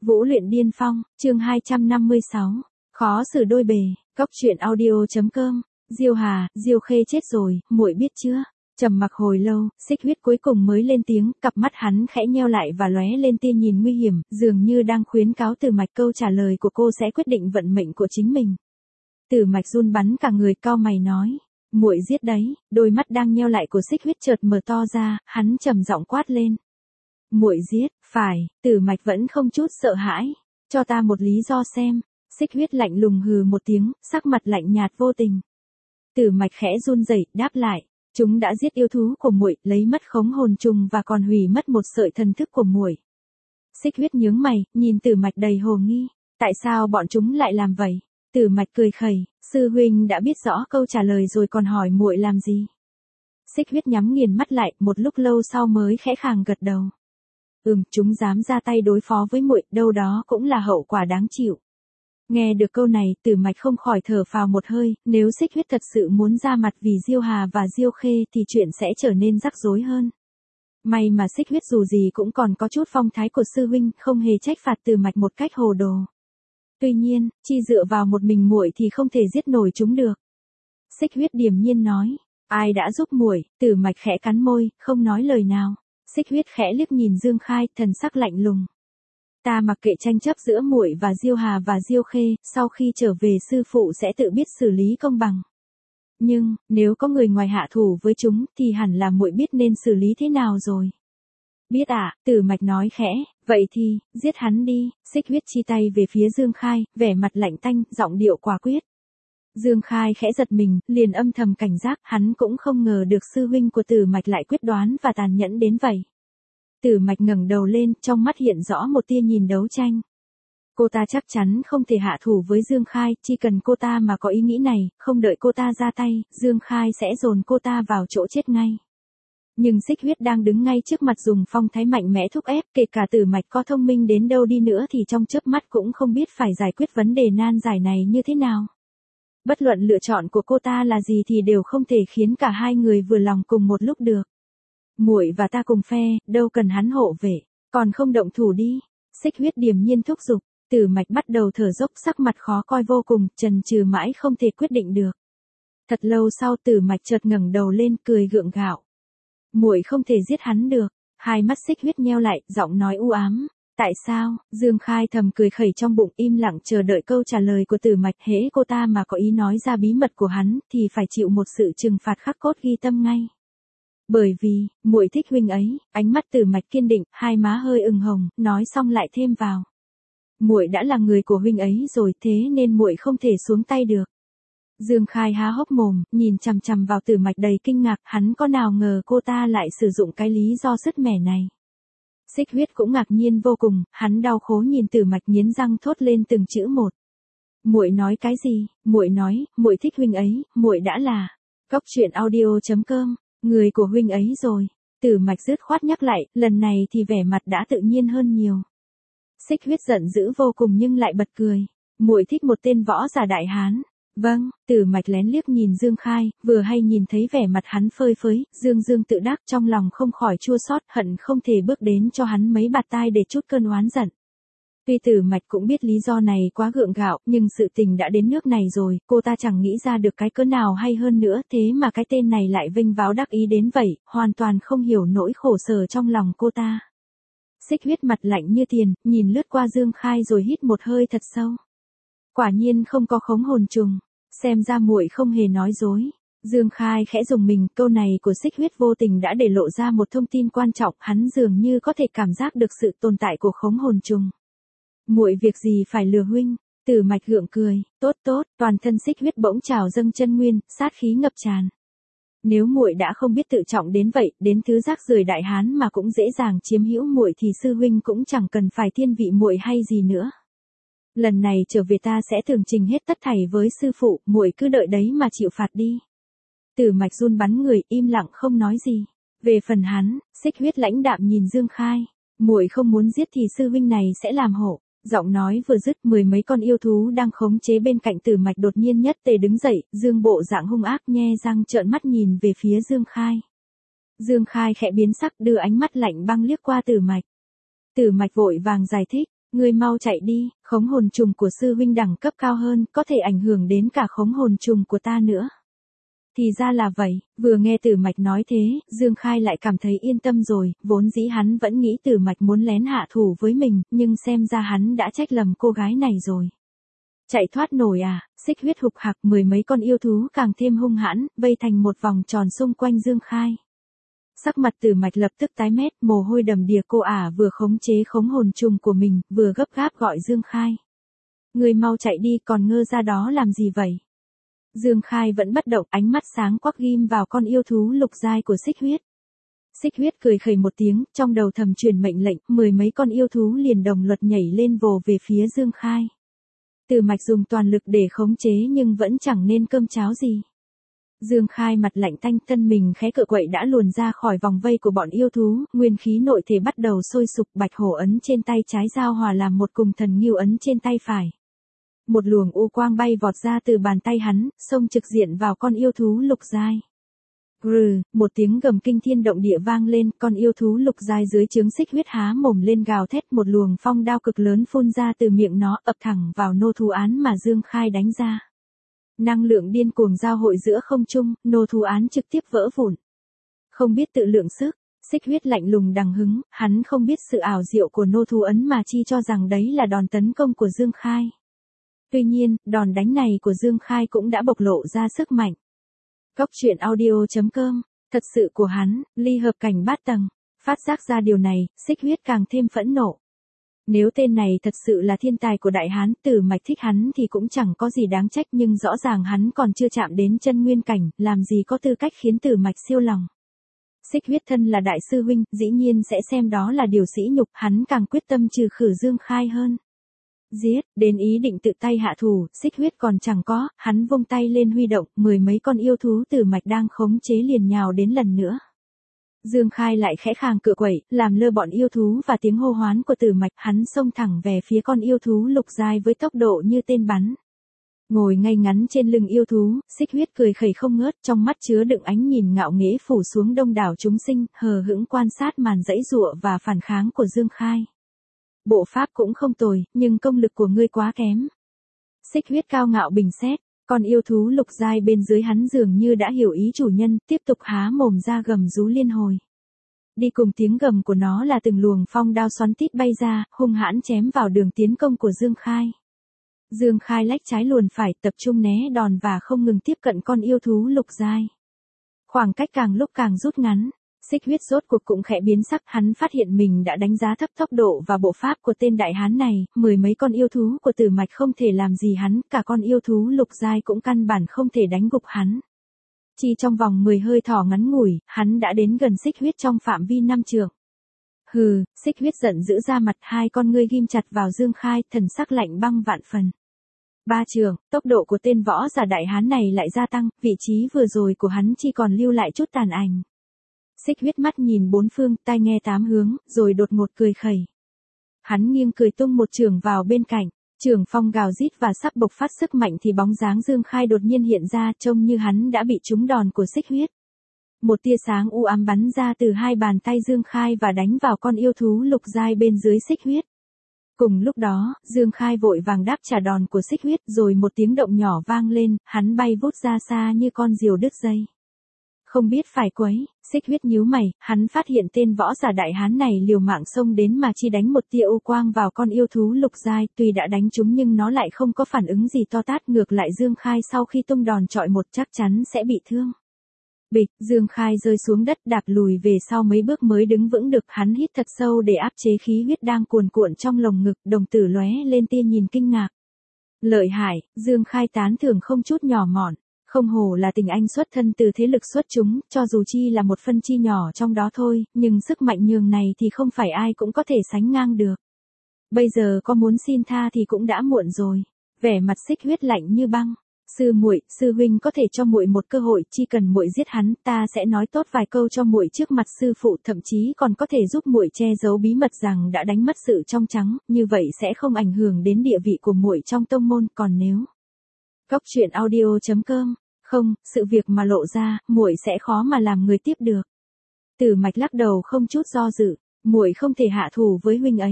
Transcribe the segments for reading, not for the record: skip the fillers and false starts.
Vũ luyện điên phong, chương 256. Khó xử đôi bề, Cốc truyện audio.com. Diêu Hà, Diêu Khê chết rồi, muội biết chưa? Trầm mặc hồi lâu, Xích Huyết cuối cùng mới lên tiếng, cặp mắt hắn khẽ nheo lại và lóe lên tia nhìn nguy hiểm, dường như đang khuyến cáo Tử Mạch câu trả lời của cô sẽ quyết định vận mệnh của chính mình. Tử Mạch run bắn cả người, cau mày nói, muội giết đấy. Đôi mắt đang nheo lại của Xích Huyết chợt mở to ra, hắn trầm giọng quát lên. Muội giết, phải. Tử Mạch vẫn không chút sợ hãi. Cho ta một lý do xem. Xích Huyết lạnh lùng hừ một tiếng, sắc mặt lạnh nhạt vô tình. Tử Mạch khẽ run rẩy, đáp lại, chúng đã giết yêu thú của muội, lấy mất khống hồn trùng và còn hủy mất một sợi thần thức của muội. Xích Huyết nhướng mày, nhìn Tử Mạch đầy hồ nghi, tại sao bọn chúng lại làm vậy? Tử Mạch cười khẩy, sư huynh đã biết rõ câu trả lời rồi còn hỏi muội làm gì? Xích Huyết nhắm nghiền mắt lại, một lúc lâu sau mới khẽ khàng gật đầu. Chúng dám ra tay đối phó với muội, đâu đó cũng là hậu quả đáng chịu. Nghe được câu này, Tử Mạch không khỏi thở phào một hơi, nếu Xích Huyết thật sự muốn ra mặt vì Diêu Hà và Diêu Khê thì chuyện sẽ trở nên rắc rối hơn. May mà Xích Huyết dù gì cũng còn có chút phong thái của sư huynh, không hề trách phạt Tử Mạch một cách hồ đồ. Tuy nhiên, chỉ dựa vào một mình muội thì không thể giết nổi chúng được. Xích Huyết điềm nhiên nói, ai đã giúp muội? Tử Mạch khẽ cắn môi, không nói lời nào. Xích Huyết khẽ liếc nhìn Dương Khai, thần sắc lạnh lùng. Ta mặc kệ tranh chấp giữa muội và Diêu Hà và Diêu Khê, sau khi trở về sư phụ sẽ tự biết xử lý công bằng. Nhưng, nếu có người ngoài hạ thủ với chúng thì hẳn là muội biết nên xử lý thế nào rồi. Biết ạ, Tử Mạch nói khẽ, vậy thì, giết hắn đi. Xích Huyết chi tay về phía Dương Khai, vẻ mặt lạnh tanh, giọng điệu quả quyết. Dương Khai khẽ giật mình, liền âm thầm cảnh giác, hắn cũng không ngờ được sư huynh của Tử Mạch lại quyết đoán và tàn nhẫn đến vậy. Tử Mạch ngẩng đầu lên, trong mắt hiện rõ một tia nhìn đấu tranh. Cô ta chắc chắn không thể hạ thủ với Dương Khai, chỉ cần cô ta mà có ý nghĩ này, không đợi cô ta ra tay, Dương Khai sẽ dồn cô ta vào chỗ chết ngay. Nhưng Xích Huyết đang đứng ngay trước mặt dùng phong thái mạnh mẽ thúc ép, kể cả Tử Mạch có thông minh đến đâu đi nữa thì trong chớp mắt cũng không biết phải giải quyết vấn đề nan giải này như thế nào. Bất luận lựa chọn của cô ta là gì thì đều không thể khiến cả hai người vừa lòng cùng một lúc được. Muội và ta cùng phe, đâu cần hắn hộ vệ, còn không động thủ đi. Xích Huyết điềm nhiên thúc giục. Tử Mạch bắt đầu thở dốc, sắc mặt khó coi vô cùng, chần chừ mãi không thể quyết định được. Thật lâu sau Tử Mạch chợt ngẩng đầu lên, cười gượng gạo. Muội không thể giết hắn được. Hai mắt Xích Huyết nheo lại, giọng nói u ám. Tại sao? Dương Khai thầm cười khẩy trong bụng, im lặng chờ đợi câu trả lời của Tử Mạch. Hễ cô ta mà có ý nói ra bí mật của hắn thì phải chịu một sự trừng phạt khắc cốt ghi tâm ngay. Bởi vì, muội thích huynh ấy. Ánh mắt Tử Mạch kiên định, hai má hơi ửng hồng, nói xong lại thêm vào. Muội đã là người của huynh ấy rồi, thế nên muội không thể xuống tay được. Dương Khai há hốc mồm, nhìn chằm chằm vào Tử Mạch đầy kinh ngạc, hắn có nào ngờ cô ta lại sử dụng cái lý do sứt mẻ này. Xích Huyết cũng ngạc nhiên vô cùng, hắn đau khổ nhìn Tử Mạch nghiến răng thốt lên từng chữ một. Muội nói cái gì? Muội nói, muội thích huynh ấy, muội đã là Cốc truyện audio.com, người của huynh ấy rồi. Tử Mạch dứt khoát nhắc lại, lần này thì vẻ mặt đã tự nhiên hơn nhiều. Xích Huyết giận dữ vô cùng nhưng lại bật cười. Muội thích một tên võ giả đại hán. Vâng. Tử Mạch lén liếc nhìn Dương Khai, vừa hay nhìn thấy vẻ mặt hắn phơi phới, dương tự đắc, trong lòng không khỏi chua xót, hận không thể bước đến cho hắn mấy bạt tai để chút cơn oán giận. Tuy Tử Mạch cũng biết lý do này quá gượng gạo, nhưng sự tình đã đến nước này rồi, cô ta chẳng nghĩ ra được cái cớ nào hay hơn nữa, thế mà cái tên này lại vênh váo đắc ý đến vậy, hoàn toàn không hiểu nỗi khổ sở trong lòng cô ta. Xích Huyết mặt lạnh như tiền, nhìn lướt qua Dương Khai rồi hít một hơi thật sâu. Quả nhiên không có khống hồn trùng, xem ra muội không hề nói dối. Dương Khai khẽ rùng mình, câu này của Xích Huyết vô tình đã để lộ ra một thông tin quan trọng, hắn dường như có thể cảm giác được sự tồn tại của khống hồn trùng. Muội việc gì phải lừa huynh? Tử Mạch gượng cười, tốt, toàn thân Xích Huyết bỗng trào dâng chân nguyên, sát khí ngập tràn. Nếu muội đã không biết tự trọng đến vậy, đến thứ rác rưởi đại hán mà cũng dễ dàng chiếm hữu muội thì sư huynh cũng chẳng cần phải thiên vị muội hay gì nữa. Lần này trở về ta sẽ tường trình hết tất thảy với sư phụ, muội cứ đợi đấy mà chịu phạt đi. Tử Mạch run bắn người, im lặng không nói gì. Về phần hắn, Xích Huyết lãnh đạm nhìn Dương Khai, muội không muốn giết thì sư huynh này sẽ làm hộ. Giọng nói vừa dứt, mười mấy con yêu thú đang khống chế bên cạnh Tử Mạch đột nhiên nhất tề đứng dậy, Dương bộ dạng hung ác nhe răng trợn mắt nhìn về phía Dương Khai. Dương Khai khẽ biến sắc, đưa ánh mắt lạnh băng liếc qua Tử Mạch. Tử Mạch vội vàng giải thích, Ngươi mau chạy đi, khống hồn trùng của sư huynh đẳng cấp cao hơn, có thể ảnh hưởng đến cả khống hồn trùng của ta nữa. Thì ra là vậy, vừa nghe Tử Mạch nói thế, Dương Khai lại cảm thấy yên tâm rồi, vốn dĩ hắn vẫn nghĩ Tử Mạch muốn lén hạ thủ với mình, nhưng xem ra hắn đã trách lầm cô gái này rồi. Chạy thoát nổi à, xích huyết hục hạc, mười mấy con yêu thú càng thêm hung hãn, vây thành một vòng tròn xung quanh Dương Khai. Sắc mặt Tử Mạch lập tức tái mét, mồ hôi đầm đìa, cô ả vừa khống chế khống hồn trùng của mình, vừa gấp gáp gọi Dương Khai. Người mau chạy đi, còn ngơ ra đó làm gì vậy? Dương Khai vẫn bất động, ánh mắt sáng quắc ghim vào con yêu thú lục giai của xích huyết. Xích huyết cười khẩy một tiếng, trong đầu thầm truyền mệnh lệnh, mười mấy con yêu thú liền đồng loạt nhảy lên vồ về phía Dương Khai. Tử Mạch dùng toàn lực để khống chế nhưng vẫn chẳng nên cơm cháo gì. Dương Khai mặt lạnh tanh, thân mình khẽ cựa quậy đã luồn ra khỏi vòng vây của bọn yêu thú, nguyên khí nội thể bắt đầu sôi sục, bạch hổ ấn trên tay trái giao hòa làm một cùng thần ngưu ấn trên tay phải. Một luồng u quang bay vọt ra từ bàn tay hắn, xông trực diện vào con yêu thú lục giai. Grừ, một tiếng gầm kinh thiên động địa vang lên, con yêu thú lục giai dưới trướng xích huyết há mồm lên gào thét, một luồng phong đao cực lớn phun ra từ miệng nó, ập thẳng vào nô thú án mà Dương Khai đánh ra. Năng lượng điên cuồng giao hội giữa không trung, nô thú án trực tiếp vỡ vụn. Không biết tự lượng sức, xích huyết lạnh lùng đằng hứng, hắn không biết sự ảo diệu của nô thú ấn mà chi cho rằng đấy là đòn tấn công của Dương Khai. Tuy nhiên, đòn đánh này của Dương Khai cũng đã bộc lộ ra sức mạnh. Góc truyện audio.com, thật sự của hắn, ly hợp cảnh bát tầng, phát giác ra điều này, xích huyết càng thêm phẫn nộ. Nếu tên này thật sự là thiên tài của Đại Hán, Tử Mạch thích hắn thì cũng chẳng có gì đáng trách, nhưng rõ ràng hắn còn chưa chạm đến chân nguyên cảnh, làm gì có tư cách khiến Tử Mạch siêu lòng. Xích huyết thân là đại sư huynh, dĩ nhiên sẽ xem đó là điều sỉ nhục, hắn càng quyết tâm trừ khử Dương Khai hơn. Giết, đến ý định tự tay hạ thủ, xích huyết còn chẳng có, hắn vung tay lên huy động, mười mấy con yêu thú Tử Mạch đang khống chế liền nhào đến lần nữa. Dương Khai lại khẽ khàng cựa quẩy, làm lơ bọn yêu thú và tiếng hô hoán của Tử Mạch, hắn xông thẳng về phía con yêu thú lục giai với tốc độ như tên bắn. Ngồi ngay ngắn trên lưng yêu thú, xích huyết cười khẩy không ngớt, trong mắt chứa đựng ánh nhìn ngạo nghễ phủ xuống đông đảo chúng sinh, hờ hững quan sát màn dãy giụa và phản kháng của Dương Khai. Bộ pháp cũng không tồi, nhưng công lực của ngươi quá kém. Xích huyết cao ngạo bình xét, con yêu thú lục giai bên dưới hắn dường như đã hiểu ý chủ nhân, tiếp tục há mồm ra gầm rú liên hồi. Đi cùng tiếng gầm của nó là từng luồng phong đao xoắn tít bay ra, hung hãn chém vào đường tiến công của Dương Khai. Dương Khai lách trái luồn phải, tập trung né đòn và không ngừng tiếp cận con yêu thú lục giai. Khoảng cách càng lúc càng rút ngắn. Xích huyết rốt cuộc cũng khẽ biến sắc, hắn phát hiện mình đã đánh giá thấp tốc độ và bộ pháp của tên đại hán này, mười mấy con yêu thú của Tử Mạch không thể làm gì hắn, cả con yêu thú lục giai cũng căn bản không thể đánh gục hắn. Chỉ trong vòng 10 hơi thở ngắn ngủi, hắn đã đến gần xích huyết trong phạm vi 5 trượng. Hừ, xích huyết giận dữ ra mặt, hai con ngươi ghim chặt vào Dương Khai, thần sắc lạnh băng vạn phần. 3 trượng, tốc độ của tên võ giả đại hán này lại gia tăng, vị trí vừa rồi của hắn chỉ còn lưu lại chút tàn ảnh. Xích huyết mắt nhìn bốn phương, tai nghe tám hướng, rồi đột ngột cười khẩy. Hắn nghiêng cười tung một chưởng vào bên cạnh, chưởng phong gào rít và sắp bộc phát sức mạnh thì bóng dáng Dương Khai đột nhiên hiện ra, trông như hắn đã bị trúng đòn của xích huyết. Một tia sáng u ám bắn ra từ hai bàn tay Dương Khai và đánh vào con yêu thú lục giai bên dưới xích huyết. Cùng lúc đó, Dương Khai vội vàng đáp trả đòn của xích huyết, rồi một tiếng động nhỏ vang lên, hắn bay vút ra xa như con diều đứt dây. Không biết phải quấy, xích huyết nhíu mày, hắn phát hiện tên võ giả đại hán này liều mạng xông đến mà chỉ đánh một tia u quang vào con yêu thú lục giai, tuy đã đánh trúng nhưng nó lại không có phản ứng gì to tát, ngược lại Dương Khai sau khi tung đòn chọi một chắc chắn sẽ bị thương. Bịch, Dương Khai rơi xuống đất, đạp lùi về sau mấy bước mới đứng vững được, hắn hít thật sâu để áp chế khí huyết đang cuồn cuộn trong lồng ngực, đồng tử lóe lên tia nhìn kinh ngạc. Lợi hại, Dương Khai tán thưởng không chút nhỏ mọn. Không hổ là tình anh xuất thân từ thế lực xuất chúng, cho dù chi là một phân chi nhỏ trong đó thôi, nhưng sức mạnh nhường này thì không phải ai cũng có thể sánh ngang được. Bây giờ có muốn xin tha thì cũng đã muộn rồi. Vẻ mặt xích huyết lạnh như băng. Sư muội, sư huynh có thể cho muội một cơ hội, chỉ cần muội giết hắn, ta sẽ nói tốt vài câu cho muội trước mặt sư phụ, thậm chí còn có thể giúp muội che giấu bí mật rằng đã đánh mất sự trong trắng, như vậy sẽ không ảnh hưởng đến địa vị của muội trong tông môn, còn nếu Góc truyện audio.com, không, sự việc mà lộ ra, muội sẽ khó mà làm người tiếp được. Tử Mạch lắc đầu không chút do dự, muội không thể hạ thủ với huynh ấy.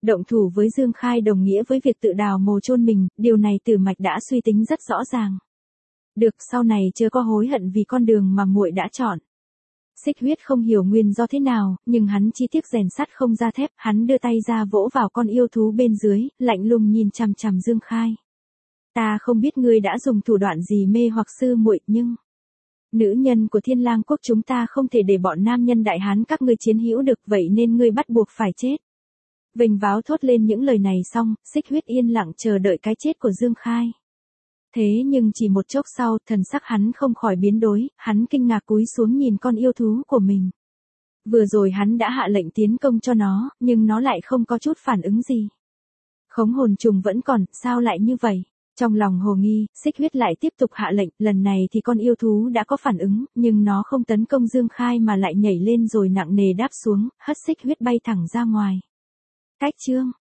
Động thủ với Dương Khai đồng nghĩa với việc tự đào mồ chôn mình, điều này Tử Mạch đã suy tính rất rõ ràng. Được, sau này chớ có hối hận vì con đường mà muội đã chọn. Xích Huyết không hiểu nguyên do thế nào, nhưng hắn chi tiết rèn sắt không ra thép, hắn đưa tay ra vỗ vào con yêu thú bên dưới, lạnh lùng nhìn chằm chằm Dương Khai. Ta không biết ngươi đã dùng thủ đoạn gì mê hoặc sư muội, nhưng nữ nhân của Thiên Lang quốc chúng ta không thể để bọn nam nhân đại hán các ngươi chiến hữu được, vậy nên ngươi bắt buộc phải chết. Vênh váo thốt lên những lời này xong, Xích Huyết yên lặng chờ đợi cái chết của Dương Khai. Thế nhưng chỉ một chốc sau, thần sắc hắn không khỏi biến đổi, hắn kinh ngạc cúi xuống nhìn con yêu thú của mình. Vừa rồi hắn đã hạ lệnh tiến công cho nó, nhưng nó lại không có chút phản ứng gì. Khống hồn trùng vẫn còn, sao lại như vậy? Trong lòng hồ nghi, Xích Huyết lại tiếp tục hạ lệnh, lần này thì con yêu thú đã có phản ứng, nhưng nó không tấn công Dương Khai mà lại nhảy lên rồi nặng nề đáp xuống, hất Xích Huyết bay thẳng ra ngoài. Cách chương